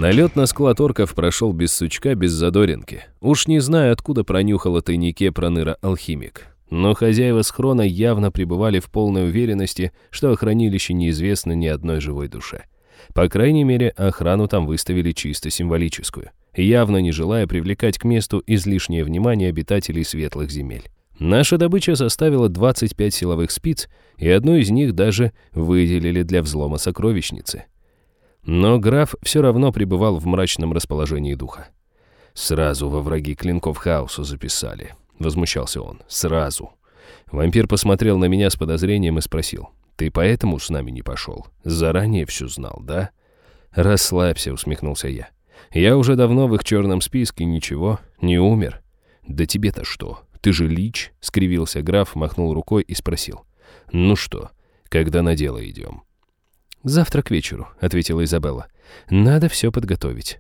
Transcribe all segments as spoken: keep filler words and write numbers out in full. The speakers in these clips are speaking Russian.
Налет на склад орков прошел без сучка, без задоринки. Уж не знаю, откуда пронюхал о тайнике проныра-алхимик. Но хозяева схрона явно пребывали в полной уверенности, что о хранилище неизвестно ни одной живой душе. По крайней мере, охрану там выставили чисто символическую, явно не желая привлекать к месту излишнее внимание обитателей светлых земель. Наша добыча составила двадцать пять силовых спиц, и одну из них даже выделили для взлома сокровищницы. Но граф все равно пребывал в мрачном расположении духа. «Сразу во враги клинков хаоса записали», — возмущался он. «Сразу». Вампир посмотрел на меня с подозрением и спросил: «Ты поэтому с нами не пошел? Заранее все знал, да?» «Расслабься», — усмехнулся я. «Я уже давно в их черном списке, ничего, не умер». «Да тебе-то что? Ты же лич», — скривился граф, махнул рукой и спросил: «Ну что, когда на дело идем?» «Завтра к вечеру», — ответила Изабелла. «Надо все подготовить».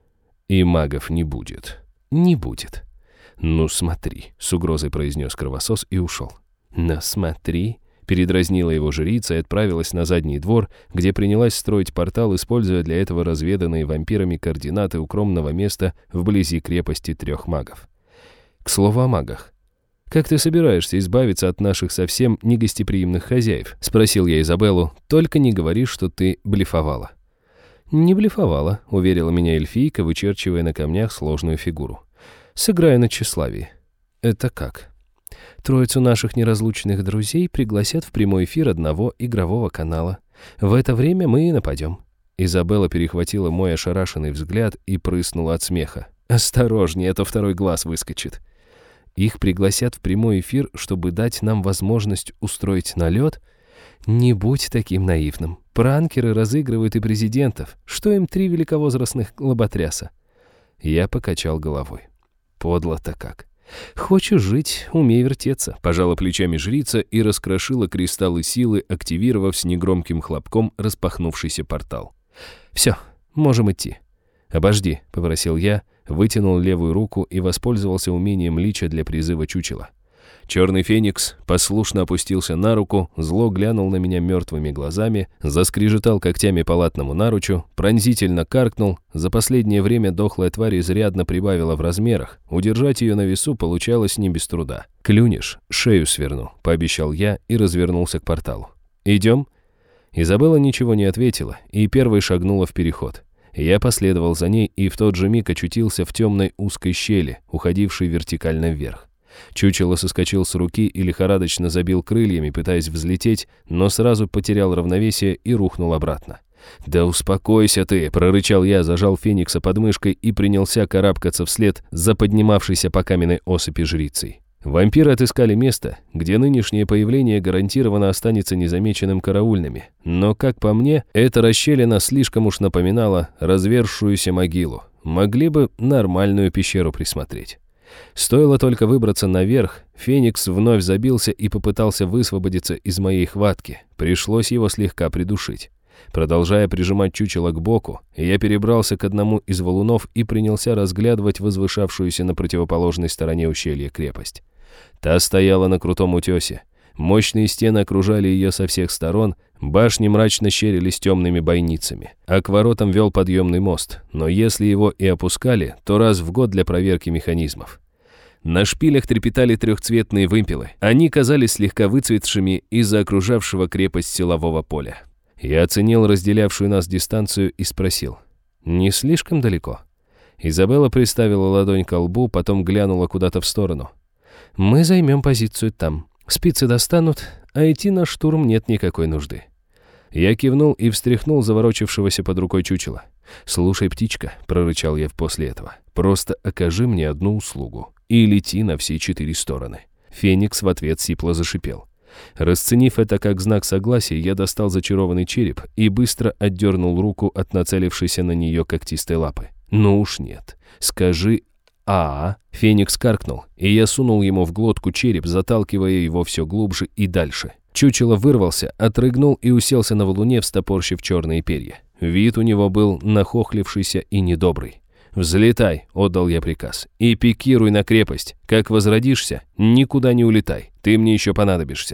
«И магов не будет». «Не будет». «Ну смотри», — с угрозой произнес кровосос и ушел. «Но смотри», — передразнила его жрица и отправилась на задний двор, где принялась строить портал, используя для этого разведанные вампирами координаты укромного места вблизи крепости трех магов. «К слову о магах. Как ты собираешься избавиться от наших совсем негостеприимных хозяев?» — спросил я Изабеллу. «Только не говори, что ты блефовала». «Не блефовала», — уверила меня эльфийка, вычерчивая на камнях сложную фигуру. «Сыграю на тщеславии». «Это как?» «Троицу наших неразлучных друзей пригласят в прямой эфир одного игрового канала. В это время мы и нападем». Изабелла перехватила мой ошарашенный взгляд и прыснула от смеха. «Осторожнее, а то второй глаз выскочит». «Их пригласят в прямой эфир, чтобы дать нам возможность устроить налет? Не будь таким наивным. Пранкеры разыгрывают и президентов. Что им три великовозрастных лоботряса?» Я покачал головой. «Подло-то как. Хочешь жить, умей вертеться», — пожала плечами жрица и раскрошила кристаллы силы, активировав с негромким хлопком распахнувшийся портал. «Все, можем идти». «Обожди», — попросил я, вытянул левую руку и воспользовался умением лича для призыва чучела. Черный феникс послушно опустился на руку, зло глянул на меня мертвыми глазами, заскрежетал когтями по латному наручу, пронзительно каркнул. За последнее время дохлая тварь изрядно прибавила в размерах. Удержать ее на весу получалось не без труда. «Клюнешь, шею сверну», — пообещал я и развернулся к порталу. «Идем?» Изабелла ничего не ответила и первой шагнула в переход. Я последовал за ней и в тот же миг очутился в темной узкой щели, уходившей вертикально вверх. Чучело соскочил с руки и лихорадочно забил крыльями, пытаясь взлететь, но сразу потерял равновесие и рухнул обратно. «Да успокойся ты!» — прорычал я, зажал феникса под мышкой и принялся карабкаться вслед за поднимавшейся по каменной осыпи жрицей. Вампиры отыскали место, где нынешнее появление гарантированно останется незамеченным караульными. Но, как по мне, эта расщелина слишком уж напоминала разверзшуюся могилу. Могли бы нормальную пещеру присмотреть. Стоило только выбраться наверх, феникс вновь забился и попытался высвободиться из моей хватки. Пришлось его слегка придушить. Продолжая прижимать чучело к боку, я перебрался к одному из валунов и принялся разглядывать возвышавшуюся на противоположной стороне ущелья крепость. Та стояла на крутом утесе. Мощные стены окружали ее со всех сторон, башни мрачно щерились темными бойницами, а к воротам вел подъемный мост, но если его и опускали, то раз в год для проверки механизмов. На шпилях трепетали трехцветные вымпелы. Они казались слегка выцветшими из-за окружавшего крепость силового поля. Я оценил разделявшую нас дистанцию и спросил: «Не слишком далеко?» Изабелла приставила ладонь ко лбу, потом глянула куда-то в сторону. «Мы займем позицию там. Спицы достанут, а идти на штурм нет никакой нужды». Я кивнул и встряхнул заворочившегося под рукой чучела. «Слушай, птичка», — прорычал я после этого, — «просто окажи мне одну услугу и лети на все четыре стороны». Феникс в ответ сипло зашипел. Расценив это как знак согласия, я достал зачарованный череп и быстро отдернул руку от нацелившейся на нее когтистой лапы. «Ну уж нет. Скажи «а». Феникс каркнул, и я сунул ему в глотку череп, заталкивая его все глубже и дальше. Чучело вырвался, отрыгнул и уселся на валуне, встопорщив черные перья. Вид у него был нахохлившийся и недобрый. «Взлетай», — отдал я приказ, — «и пикируй на крепость. Как возродишься, никуда не улетай, ты мне еще понадобишься».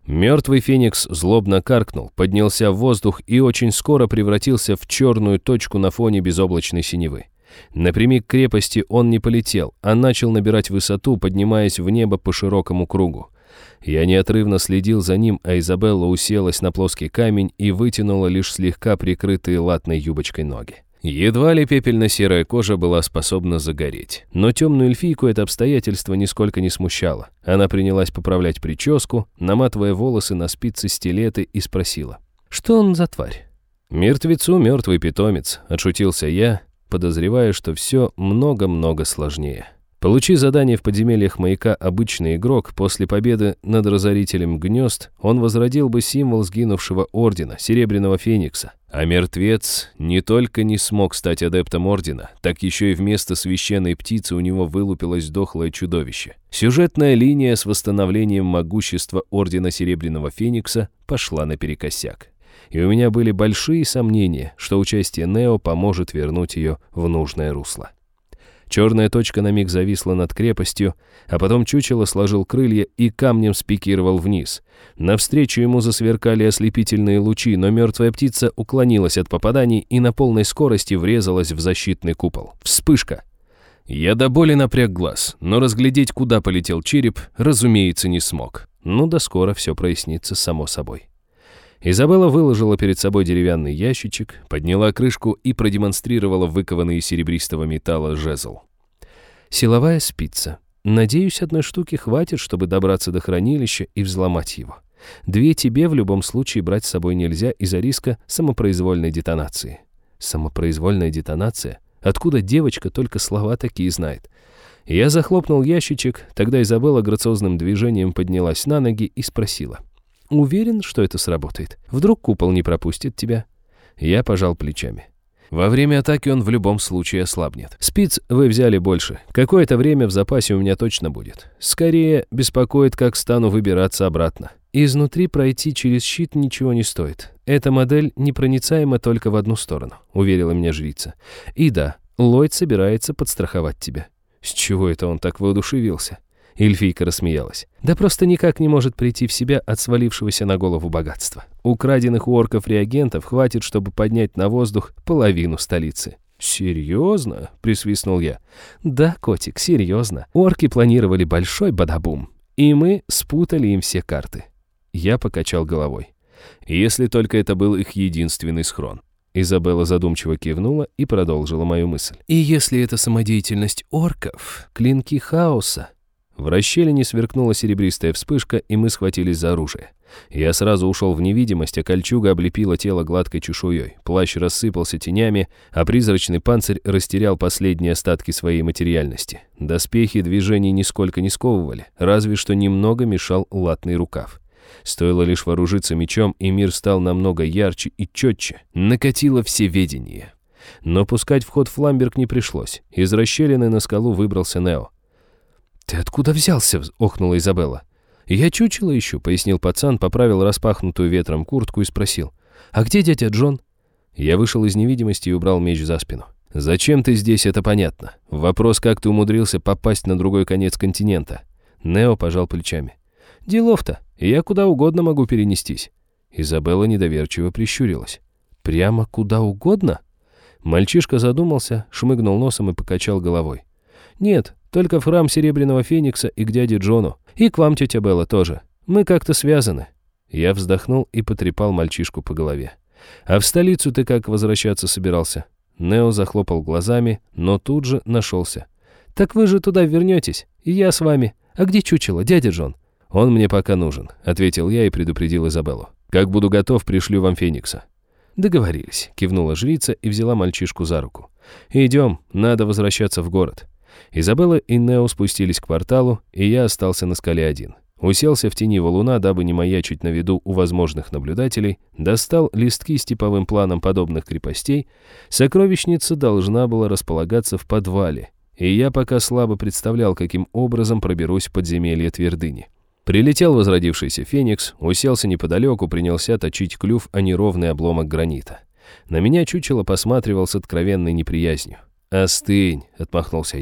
Мертвый феникс злобно каркнул, поднялся в воздух и очень скоро превратился в черную точку на фоне безоблачной синевы. Напрямик к крепости он не полетел, а начал набирать высоту, поднимаясь в небо по широкому кругу. Я неотрывно следил за ним, а Изабелла уселась на плоский камень и вытянула лишь слегка прикрытые латной юбочкой ноги. Едва ли пепельно-серая кожа была способна загореть. Но темную эльфийку это обстоятельство нисколько не смущало. Она принялась поправлять прическу, наматывая волосы на спицы стилеты, и спросила: «Что он за тварь?» «Мертвецу мертвый питомец», — отшутился я, подозревая, что все много-много сложнее. Получи задание в подземельях маяка обычный игрок, после победы над разорителем гнезд он возродил бы символ сгинувшего ордена, Серебряного Феникса. А мертвец не только не смог стать адептом ордена, так еще и вместо священной птицы у него вылупилось дохлое чудовище. Сюжетная линия с восстановлением могущества ордена Серебряного Феникса пошла наперекосяк. И у меня были большие сомнения, что участие Нео поможет вернуть ее в нужное русло. Черная точка на миг зависла над крепостью, а потом чучело сложил крылья и камнем спикировал вниз. Навстречу ему засверкали ослепительные лучи, но мертвая птица уклонилась от попаданий и на полной скорости врезалась в защитный купол. Вспышка! Я до боли напряг глаз, но разглядеть, куда полетел череп, разумеется, не смог. Ну да скоро все прояснится само собой. Изабелла выложила перед собой деревянный ящичек, подняла крышку и продемонстрировала выкованный из серебристого металла жезл. «Силовая спица. Надеюсь, одной штуки хватит, чтобы добраться до хранилища и взломать его. Две тебе в любом случае брать с собой нельзя из-за риска самопроизвольной детонации». «Самопроизвольная детонация? Откуда девочка только слова такие знает?» Я захлопнул ящичек, тогда Изабелла грациозным движением поднялась на ноги и спросила: «Уверен, что это сработает? Вдруг купол не пропустит тебя?» Я пожал плечами. «Во время атаки он в любом случае ослабнет. Спиц вы взяли больше. Какое-то время в запасе у меня точно будет. Скорее беспокоит, как стану выбираться обратно. Изнутри пройти через щит ничего не стоит. Эта модель непроницаема только в одну сторону», — уверила меня жрица. «И да, Ллойд собирается подстраховать тебя». С чего это он так воодушевился? Эльфийка рассмеялась. «Да просто никак не может прийти в себя от свалившегося на голову богатства. Украденных у орков реагентов хватит, чтобы поднять на воздух половину столицы». «Серьезно?» — присвистнул я. «Да, котик, серьезно. Орки планировали большой бадабум, и мы спутали им все карты». Я покачал головой. «Если только это был их единственный схрон». Изабелла задумчиво кивнула и продолжила мою мысль. «И если это самодеятельность орков, клинки хаоса?» В расщелине сверкнула серебристая вспышка, и мы схватились за оружие. Я сразу ушел в невидимость, а кольчуга облепила тело гладкой чешуей. Плащ рассыпался тенями, а призрачный панцирь растерял последние остатки своей материальности. Доспехи движений нисколько не сковывали, разве что немного мешал латный рукав. Стоило лишь вооружиться мечом, и мир стал намного ярче и четче. Накатило всеведение. Но пускать в ход фламберг не пришлось. Из расщелины на скалу выбрался Нео. «Ты откуда взялся?» — охнула Изабелла. «Я чучело ищу», — пояснил пацан, поправил распахнутую ветром куртку и спросил: «А где дядя Джон?» Я вышел из невидимости и убрал меч за спину. «Зачем ты здесь, это понятно. Вопрос, как ты умудрился попасть на другой конец континента». Нео пожал плечами. «Делов-то, я куда угодно могу перенестись». Изабелла недоверчиво прищурилась. «Прямо куда угодно?» Мальчишка задумался, шмыгнул носом и покачал головой. «Нет, только в храм Серебряного Феникса и к дяде Джону. И к вам, тетя Белла, тоже. Мы как-то связаны». Я вздохнул и потрепал мальчишку по голове. «А в столицу ты как возвращаться собирался?» Нео захлопал глазами, но тут же нашелся. «Так вы же туда вернетесь, и я с вами. А где чучело, дядя Джон?» «Он мне пока нужен», — ответил я и предупредил Изабеллу. «Как буду готов, пришлю вам Феникса». «Договорились», — кивнула жрица и взяла мальчишку за руку. «Идем, надо возвращаться в город». Изабелла и Нео спустились к порталу, и я остался на скале один. Уселся в тени валуна, дабы не маячить на виду у возможных наблюдателей, достал листки с типовым планом подобных крепостей. Сокровищница должна была располагаться в подвале, и я пока слабо представлял, каким образом проберусь в подземелье твердыни. Прилетел возродившийся Феникс, уселся неподалеку, принялся точить клюв о неровный обломок гранита. На меня чучело посматривал с откровенной неприязнью. «Остынь», — отмахнулся я.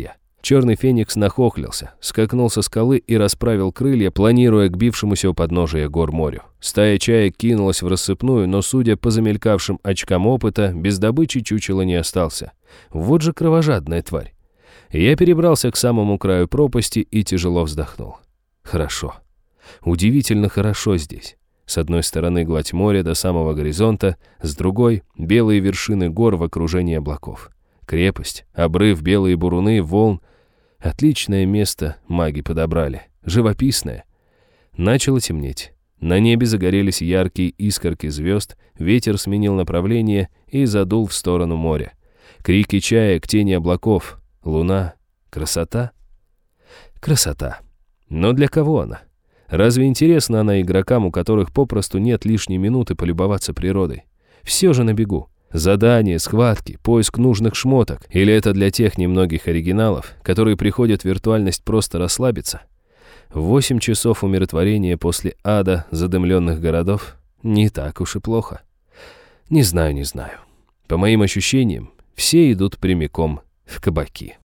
Черный феникс нахохлился, скакнул со скалы и расправил крылья, планируя к бившемуся у подножия гор морю. Стая чаек кинулась в рассыпную, но, судя по замелькавшим очкам опыта, без добычи чучело не остался. Вот же кровожадная тварь. Я перебрался к самому краю пропасти и тяжело вздохнул. Хорошо. Удивительно хорошо здесь. С одной стороны гладь моря до самого горизонта, с другой — белые вершины гор в окружении облаков. Крепость, обрыв, белые буруны, волн. Отличное место маги подобрали. Живописное. Начало темнеть. На небе загорелись яркие искорки звезд, ветер сменил направление и задул в сторону моря. Крики чаек, тени облаков. Луна. Красота? Красота. Но для кого она? Разве интересна она игрокам, у которых попросту нет лишней минуты полюбоваться природой? Все же на бегу. Задания, схватки, поиск нужных шмоток. Или это для тех немногих оригиналов, которые приходят в виртуальность просто расслабиться? Восемь часов умиротворения после ада задымленных городов не так уж и плохо. Не знаю, не знаю. По моим ощущениям, все идут прямиком в кабаки.